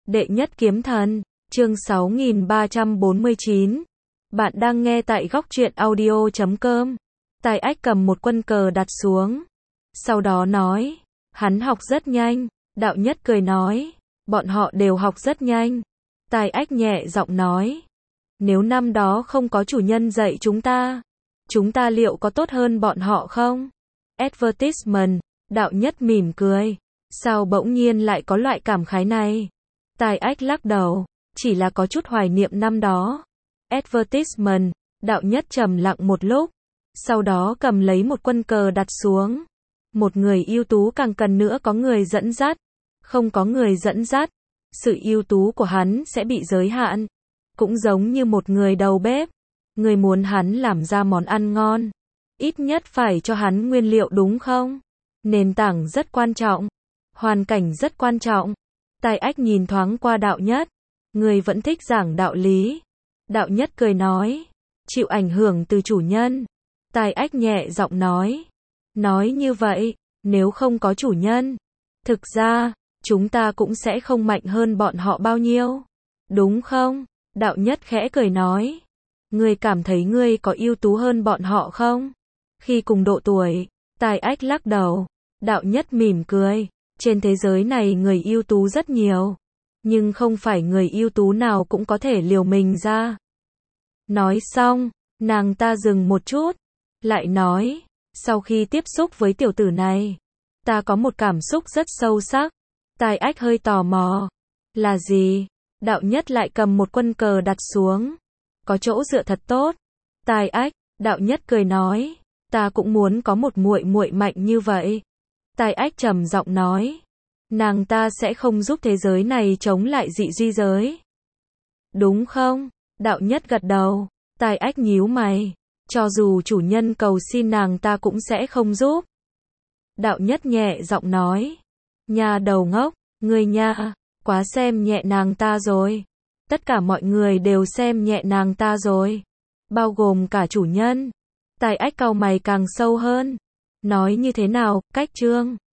Đệ nhất kiếm thần, chương 6349. Bạn đang nghe tại góc truyện audio.com. Tài Ách cầm một quân cờ đặt xuống. Sau đó nói, hắn học rất nhanh. Đạo Nhất cười nói, bọn họ đều học rất nhanh. Tài Ách nhẹ giọng nói, nếu năm đó không có chủ nhân dạy chúng ta liệu có tốt hơn bọn họ không? Advertisement, Đạo Nhất mỉm cười. Sao bỗng nhiên lại có loại cảm khái này? Tài Ách lắc đầu, chỉ là có chút hoài niệm năm đó. Advertisement, Đạo Nhất trầm lặng một lúc, sau đó cầm lấy một quân cờ đặt xuống. Một người ưu tú càng cần nữa có người dẫn dắt. Không có người dẫn dắt, sự ưu tú của hắn sẽ bị giới hạn. Cũng giống như một người đầu bếp, người muốn hắn làm ra món ăn ngon, ít nhất phải cho hắn nguyên liệu đúng không? Nền tảng rất quan trọng, hoàn cảnh rất quan trọng. Tài Ách nhìn thoáng qua Đạo Nhất, người vẫn thích giảng đạo lý. Đạo Nhất cười nói, chịu ảnh hưởng từ chủ nhân. Tài Ách nhẹ giọng nói như vậy, nếu không có chủ nhân, thực ra, chúng ta cũng sẽ không mạnh hơn bọn họ bao nhiêu, đúng không? Đạo Nhất khẽ cười nói, ngươi cảm thấy ngươi có ưu tú hơn bọn họ không? Khi cùng độ tuổi, Tài Ách lắc đầu. Đạo Nhất mỉm cười, trên thế giới này người ưu tú rất nhiều, nhưng không phải người ưu tú nào cũng có thể liều mình ra. Nói xong, nàng ta dừng một chút, lại nói, sau khi tiếp xúc với tiểu tử này, ta có một cảm xúc rất sâu sắc. Tài Ách hơi tò mò, là gì? Đạo Nhất lại cầm một quân cờ đặt xuống, có chỗ dựa thật tốt. Tài Ách, Đạo Nhất cười nói, ta cũng muốn có một muội muội mạnh như vậy. Tài Ách trầm giọng nói, nàng ta sẽ không giúp thế giới này chống lại dị duy giới, đúng không? Đạo Nhất gật đầu. Tài Ách nhíu mày, cho dù chủ nhân cầu xin nàng ta cũng sẽ không giúp. Đạo Nhất nhẹ giọng nói, nha đầu ngốc, ngươi nha, quá xem nhẹ nàng ta rồi. Tất cả mọi người đều xem nhẹ nàng ta rồi, bao gồm cả chủ nhân. Tài Ách cau mày càng sâu hơn, nói như thế nào, cách trương?